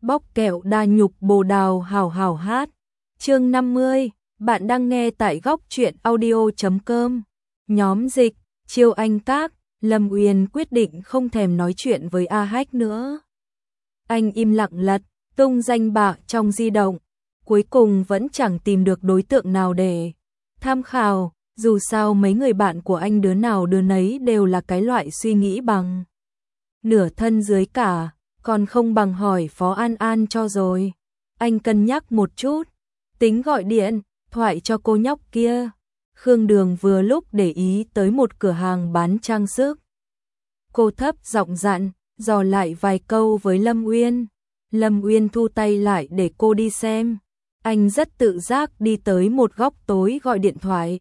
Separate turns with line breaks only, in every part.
Bóc kẹo đa nhục bồ đào hảo hảo hát. Chương 50, bạn đang nghe tại góc truyện audio.com. Nhóm dịch, Chiêu Anh Các, Lâm Uyên quyết định không thèm nói chuyện với A Hách nữa. Anh im lặng lật tung danh bạ trong di động, cuối cùng vẫn chẳng tìm được đối tượng nào để tham khảo, dù sao mấy người bạn của anh đứa nào đứa nấy đều là cái loại suy nghĩ bằng nửa thân dưới cả, còn không bằng hỏi Phó An An cho rồi. Anh cân nhắc một chút, tính gọi điện thoại cho cô nhóc kia. Khương Đường vừa lúc để ý tới một cửa hàng bán trang sức. Cô thấp giọng dặn, dò lại vài câu với Lâm Uyên. Lâm Uyên thu tay lại để cô đi xem. Anh rất tự giác đi tới một góc tối gọi điện thoại.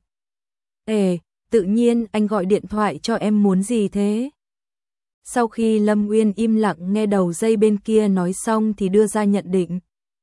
Ê, tự nhiên anh gọi điện thoại cho em muốn gì thế? Sau khi Lâm Uyên im lặng nghe đầu dây bên kia nói xong thì đưa ra nhận định.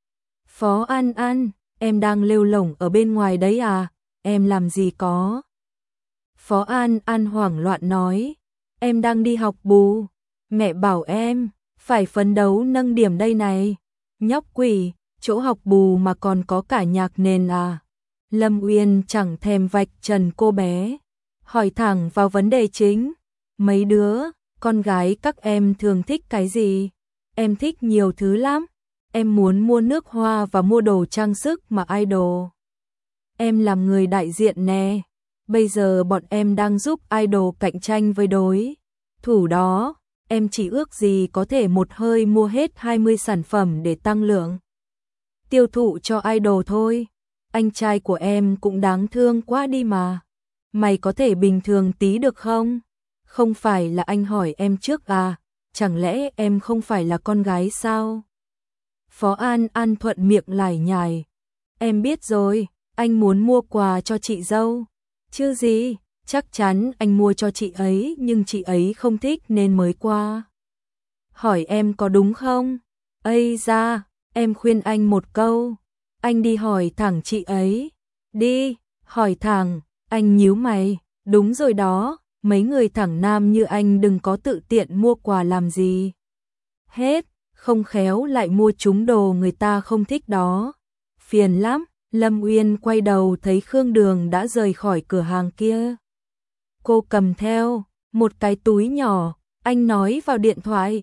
Phó An An, em đang lêu lổng ở bên ngoài đấy à? Em làm gì có? Phó An An hoảng loạn nói. Em đang đi học bù. Mẹ bảo em phải phấn đấu nâng điểm đây này. Nhóc quỷ, chỗ học bù mà còn có cả nhạc nền à? Lâm Uyên chẳng thèm vạch trần cô bé, hỏi thẳng vào vấn đề chính. Mấy đứa, con gái các em thường thích cái gì? Em thích nhiều thứ lắm. Em muốn mua nước hoa và mua đồ trang sức mà idol. Em làm người đại diện nè. Bây giờ bọn em đang giúp idol cạnh tranh với đối thủ đó. Em chỉ ước gì có thể một hơi mua hết 20 sản phẩm để tăng lượng tiêu thụ cho idol thôi. Anh trai của em cũng đáng thương quá đi mà. Mày có thể bình thường tí được không? Không phải là anh hỏi em trước à? Chẳng lẽ em không phải là con gái sao? Phó An An thuận miệng lải nhải. Em biết rồi, anh muốn mua quà cho chị dâu. Chứ gì, chắc chắn anh mua cho chị ấy nhưng chị ấy không thích nên mới qua. Hỏi em có đúng không? Ây da, em khuyên anh một câu. Anh đi hỏi thẳng chị ấy. Đi, hỏi thẳng. Anh nhíu mày. Đúng rồi đó, mấy người thẳng nam như anh đừng có tự tiện mua quà làm gì hết, không khéo lại mua trúng đồ người ta không thích đó. Phiền lắm. Lâm Uyên quay đầu thấy Khương Đường đã rời khỏi cửa hàng kia. Cô cầm theo một cái túi nhỏ, anh nói vào điện thoại.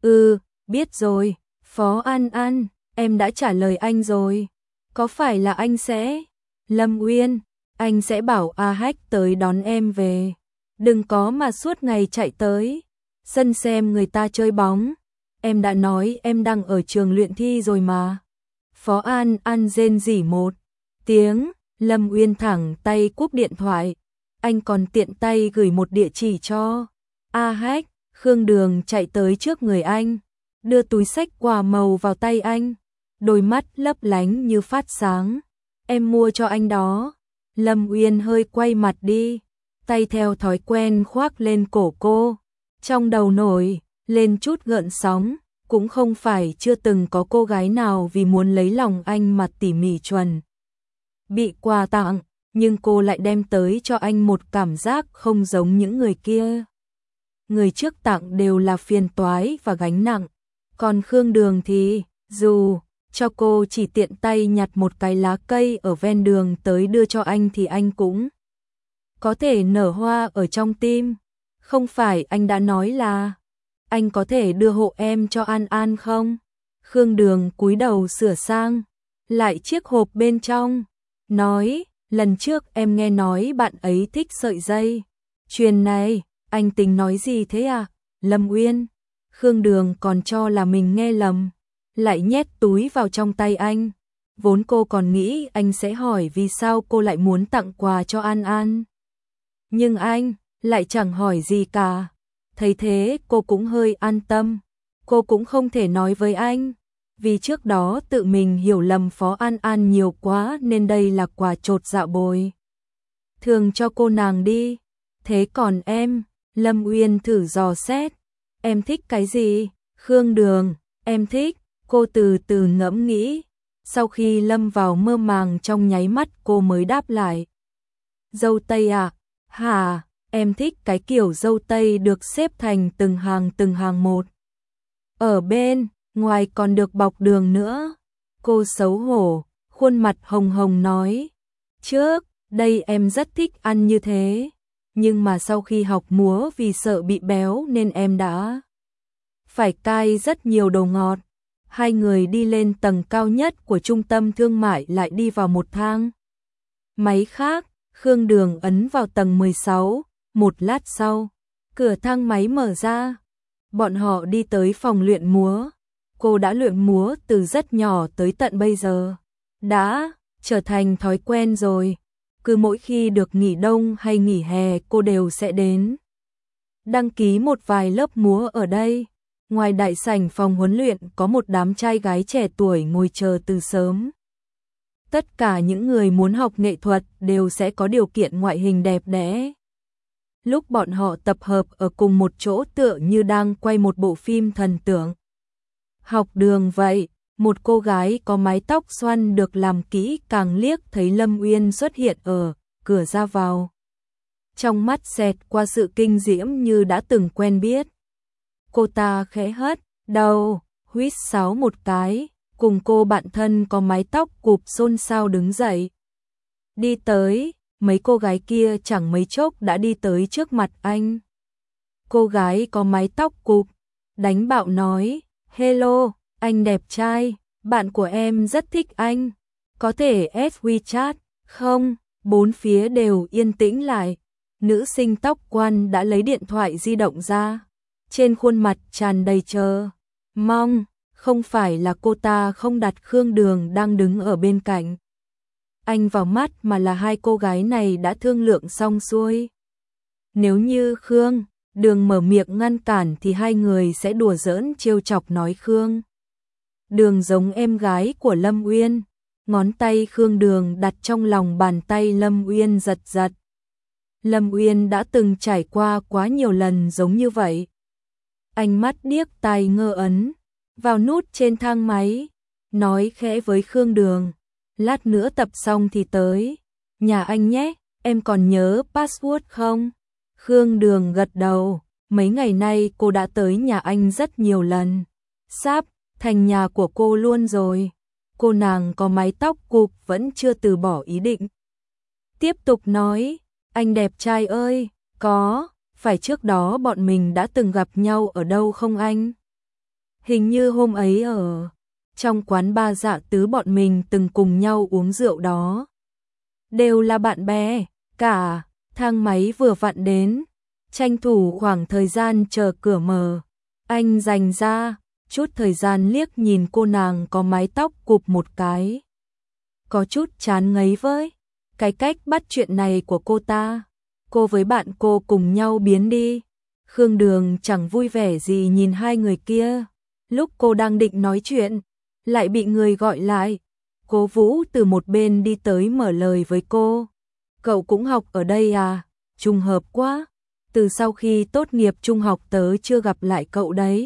Biết rồi, Phó An An, em đã trả lời anh rồi. Có phải là anh sẽ... Lâm Uyên, anh sẽ bảo A Hách tới đón em về. Đừng có mà suốt ngày chạy tới sân xem người ta chơi bóng. Em đã nói em đang ở trường luyện thi rồi mà. Phó An An rên rỉ một tiếng, Lâm Uyên thẳng tay cúp điện thoại. Anh còn tiện tay gửi một địa chỉ cho A Hách. Khương Đường chạy tới trước người anh, đưa túi xách quà màu vào tay anh, đôi mắt lấp lánh như phát sáng. Em mua cho anh đó. Lâm Uyên hơi quay mặt đi, tay theo thói quen khoác lên cổ cô. Trong đầu nổi lên chút gợn sóng, cũng không phải chưa từng có cô gái nào vì muốn lấy lòng anh mà tỉ mỉ chuẩn bị quà tặng, nhưng cô lại đem tới cho anh một cảm giác không giống những người kia. Người trước tặng đều là phiền toái và gánh nặng, còn Khương Đường thì, dù cho cô chỉ tiện tay nhặt một cái lá cây ở ven đường tới đưa cho anh thì anh cũng có thể nở hoa ở trong tim. Không phải anh đã nói là anh có thể đưa hộ em cho An An không? Khương Đường cúi đầu sửa sang lại chiếc hộp bên trong, nói, lần trước em nghe nói bạn ấy thích sợi dây chuyền này, anh tính nói gì thế à? Lâm Uyên. Khương Đường còn cho là mình nghe lầm, lại nhét túi vào trong tay anh. Vốn cô còn nghĩ anh sẽ hỏi vì sao cô lại muốn tặng quà cho An An. Nhưng anh lại chẳng hỏi gì cả. Thấy thế cô cũng hơi an tâm. Cô cũng không thể nói với anh, vì trước đó tự mình hiểu lầm Phó An An nhiều quá nên đây là quà chột dạ bồi thường cho cô nàng đi. Thế còn em? Lâm Uyên thử dò xét. Em thích cái gì? Khương Đường, em thích. Cô từ từ ngẫm nghĩ. Sau khi lâm vào mơ màng trong nháy mắt cô mới đáp lại. Dâu tây à? Hả? Em thích cái kiểu dâu tây được xếp thành từng hàng một. Ở bên ngoài còn được bọc đường nữa. Cô xấu hổ, khuôn mặt hồng hồng nói, trước đây em rất thích ăn như thế, nhưng mà sau khi học múa vì sợ bị béo nên em đã phải cai rất nhiều đồ ngọt. Hai người đi lên tầng cao nhất của trung tâm thương mại lại đi vào một thang máy khác, Khương Đường ấn vào tầng 16, một lát sau, cửa thang máy mở ra. Bọn họ đi tới phòng luyện múa. Cô đã luyện múa từ rất nhỏ tới tận bây giờ, đã trở thành thói quen rồi. Cứ mỗi khi được nghỉ đông hay nghỉ hè cô đều sẽ đến đăng ký một vài lớp múa ở đây. Ngoài đại sảnh phòng huấn luyện có một đám trai gái trẻ tuổi ngồi chờ từ sớm. Tất cả những người muốn học nghệ thuật đều sẽ có điều kiện ngoại hình đẹp đẽ. Lúc bọn họ tập hợp ở cùng một chỗ tựa như đang quay một bộ phim thần tượng. Học đường vậy, một cô gái có mái tóc xoăn được làm kỹ càng liếc thấy Lâm Uyên xuất hiện ở cửa ra vào. Trong mắt xẹt qua sự kinh diễm như đã từng quen biết. Cô ta khẽ hất đầu, huýt sáo một cái, cùng cô bạn thân có mái tóc cụp xôn xao đứng dậy. Đi tới, mấy cô gái kia chẳng mấy chốc đã đi tới trước mặt anh. Cô gái có mái tóc cụp, đánh bạo nói, hello, anh đẹp trai, bạn của em rất thích anh, có thể add WeChat, không? Bốn phía đều yên tĩnh lại, nữ sinh tóc quan đã lấy điện thoại di động ra, trên khuôn mặt tràn đầy chờ mong, không phải là cô ta không đặt Khương Đường đang đứng ở bên cạnh anh vào mắt mà là hai cô gái này đã thương lượng xong xuôi. Nếu như Khương Đường mở miệng ngăn cản thì hai người sẽ đùa giỡn trêu chọc nói Khương Đường giống em gái của Lâm Uyên. Ngón tay Khương Đường đặt trong lòng bàn tay Lâm Uyên giật giật. Lâm Uyên đã từng trải qua quá nhiều lần giống như vậy. Ánh mắt điếc tai ngơ ấn vào nút trên thang máy, nói khẽ với Khương Đường, lát nữa tập xong thì tới nhà anh nhé, em còn nhớ password không? Khương Đường gật đầu, mấy ngày nay cô đã tới nhà anh rất nhiều lần, sắp thành nhà của cô luôn rồi. Cô nàng có mái tóc cụp vẫn chưa từ bỏ ý định. Tiếp tục nói, anh đẹp trai ơi, có, phải trước đó bọn mình đã từng gặp nhau ở đâu không anh? Hình như hôm ấy ở trong quán bar Dạ Tứ bọn mình từng cùng nhau uống rượu đó. Đều là bạn bè, cả thang máy vừa vặn đến, tranh thủ khoảng thời gian chờ cửa mở. Anh dành ra chút thời gian liếc nhìn cô nàng có mái tóc cụp một cái. Có chút chán ngấy với cái cách bắt chuyện này của cô ta. Cô với bạn cô cùng nhau biến đi. Khương Đường chẳng vui vẻ gì nhìn hai người kia. Lúc cô đang định nói chuyện, lại bị người gọi lại. Cố Vũ từ một bên đi tới mở lời với cô. Cậu cũng học ở đây à? Trùng hợp quá. Từ sau khi tốt nghiệp trung học tớ chưa gặp lại cậu đấy.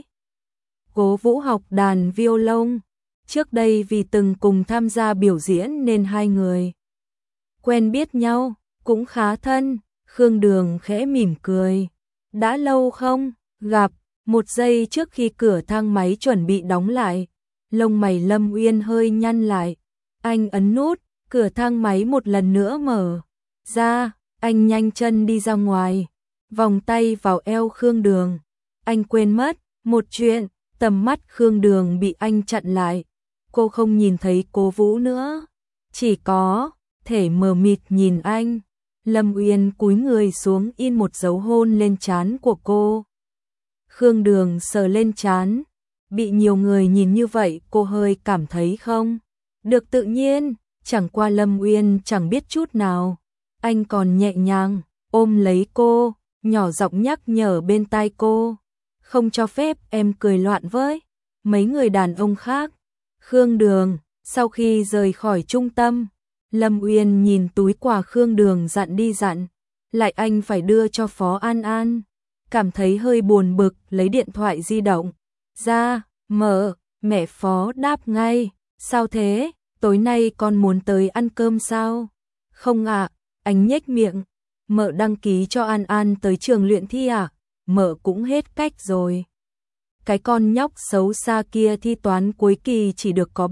Cố Vũ học đàn violon. Trước đây vì từng cùng tham gia biểu diễn nên hai người quen biết nhau, cũng khá thân. Khương Đường khẽ mỉm cười. Đã lâu không gặp? Một giây trước khi cửa thang máy chuẩn bị đóng lại, lông mày Lâm Uyên hơi nhăn lại. Anh ấn nút, cửa thang máy một lần nữa mở ra, anh nhanh chân đi ra ngoài, vòng tay vào eo Khương Đường. Anh quên mất một chuyện, tầm mắt Khương Đường bị anh chặn lại. Cô không nhìn thấy Cố Vũ nữa, chỉ có thể mờ mịt nhìn anh. Lâm Uyên cúi người xuống in một dấu hôn lên trán của cô. Khương Đường sờ lên trán, bị nhiều người nhìn như vậy cô hơi cảm thấy không được tự nhiên, chẳng qua Lâm Uyên chẳng biết chút nào. Anh còn nhẹ nhàng ôm lấy cô, nhỏ giọng nhắc nhở bên tai cô, không cho phép em cười loạn với mấy người đàn ông khác. Khương Đường, sau khi rời khỏi trung tâm, Lâm Uyên nhìn túi quà Khương Đường dặn đi dặn, lại anh phải đưa cho Phó An An. Cảm thấy hơi buồn bực, lấy điện thoại di động ra, mở, mẹ Phó đáp ngay, sao thế, tối nay con muốn tới ăn cơm sao? Không ạ, anh nhếch miệng, mợ đăng ký cho An An tới trường luyện thi à? Mợ cũng hết cách rồi. cái con nhóc xấu xa kia thi toán cuối kỳ chỉ được có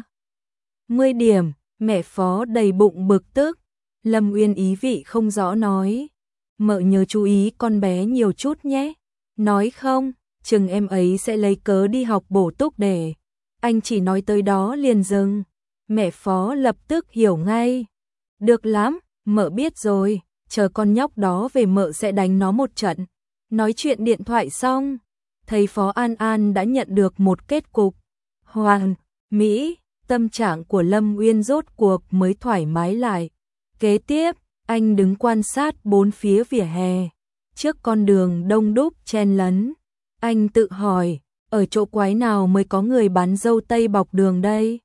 30 điểm, mẹ Phó đầy bụng bực tức. Lâm Uyên ý vị không rõ nói, mợ nhớ chú ý con bé nhiều chút nhé. Nói không, chừng em ấy sẽ lấy cớ đi học bổ túc để. Anh chỉ nói tới đó liền dừng. Mẹ Phó lập tức hiểu ngay. Được lắm, mợ biết rồi, chờ con nhóc đó về mợ sẽ đánh nó một trận. Nói chuyện điện thoại xong, thầy Phó An An đã nhận được một kết cục hoàn mỹ, tâm trạng của Lâm Uyên rốt cuộc mới thoải mái lại. Kế tiếp, anh đứng quan sát bốn phía vỉa hè, trước con đường đông đúc chen lấn. Anh tự hỏi, ở chỗ quái nào mới có người bán dâu tây bọc đường đây?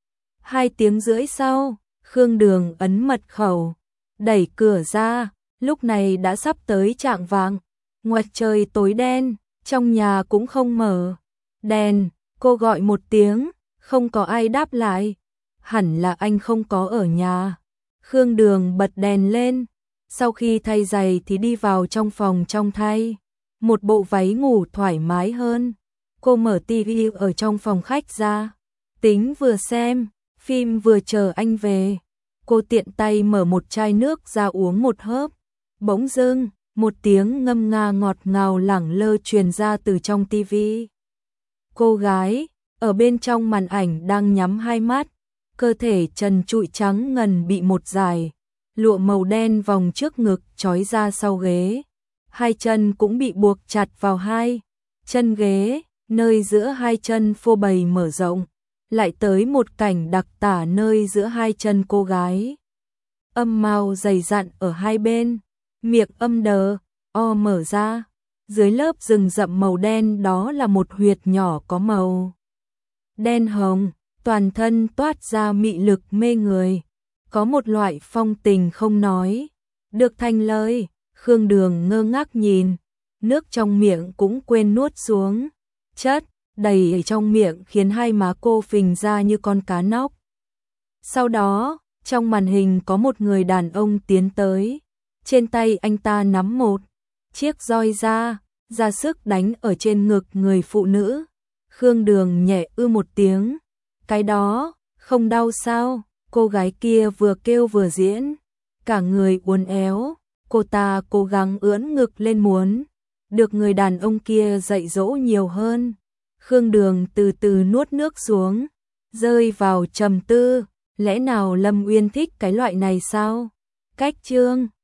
2 tiếng rưỡi sau, Khương Đường ấn mật khẩu, đẩy cửa ra, lúc này đã sắp tới chạng vạng. Ngoài trời tối đen, trong nhà cũng không mở đèn, cô gọi một tiếng, không có ai đáp lại. Hẳn là anh không có ở nhà. Khương Đường bật đèn lên, sau khi thay giày thì đi vào trong phòng trong thay một bộ váy ngủ thoải mái hơn. Cô mở tivi ở trong phòng khách ra, tính vừa xem phim vừa chờ anh về. Cô tiện tay mở một chai nước ra uống một hớp. Bỗng dưng, một tiếng ngâm nga ngọt ngào lẳng lơ truyền ra từ trong tivi. Cô gái ở bên trong màn ảnh đang nhắm hai mắt, cơ thể trần trụi trắng ngần bị một dải lụa màu đen vòng trước ngực trói ra sau ghế. Hai chân cũng bị buộc chặt vào hai chân ghế, nơi giữa hai chân phô bày mở rộng. Lại tới một cảnh đặc tả nơi giữa hai chân cô gái. Âm màu dày dặn ở hai bên, miệng âm đờ, o mở ra. Dưới lớp rừng rậm màu đen đó là một huyệt nhỏ có màu đen hồng, toàn thân toát ra mị lực mê người. Có một loại phong tình không nói được thành lời. Khương Đường ngơ ngác nhìn, nước trong miệng cũng quên nuốt xuống. Chất đầy ở trong miệng khiến hai má cô phình ra như con cá nóc. Sau đó, trong màn hình có một người đàn ông tiến tới. Trên tay anh ta nắm một chiếc roi ra sức đánh ở trên ngực người phụ nữ. Khương Đường nhẹ một tiếng. Cái đó, không đau sao? Cô gái kia vừa kêu vừa diễn, cả người uốn éo. Cô ta cố gắng ưỡn ngực lên muốn được người đàn ông kia dạy dỗ nhiều hơn. Khương Đường từ từ nuốt nước xuống, rơi vào trầm tư. Lẽ nào Lâm Uyên thích cái loại này sao? Cách chương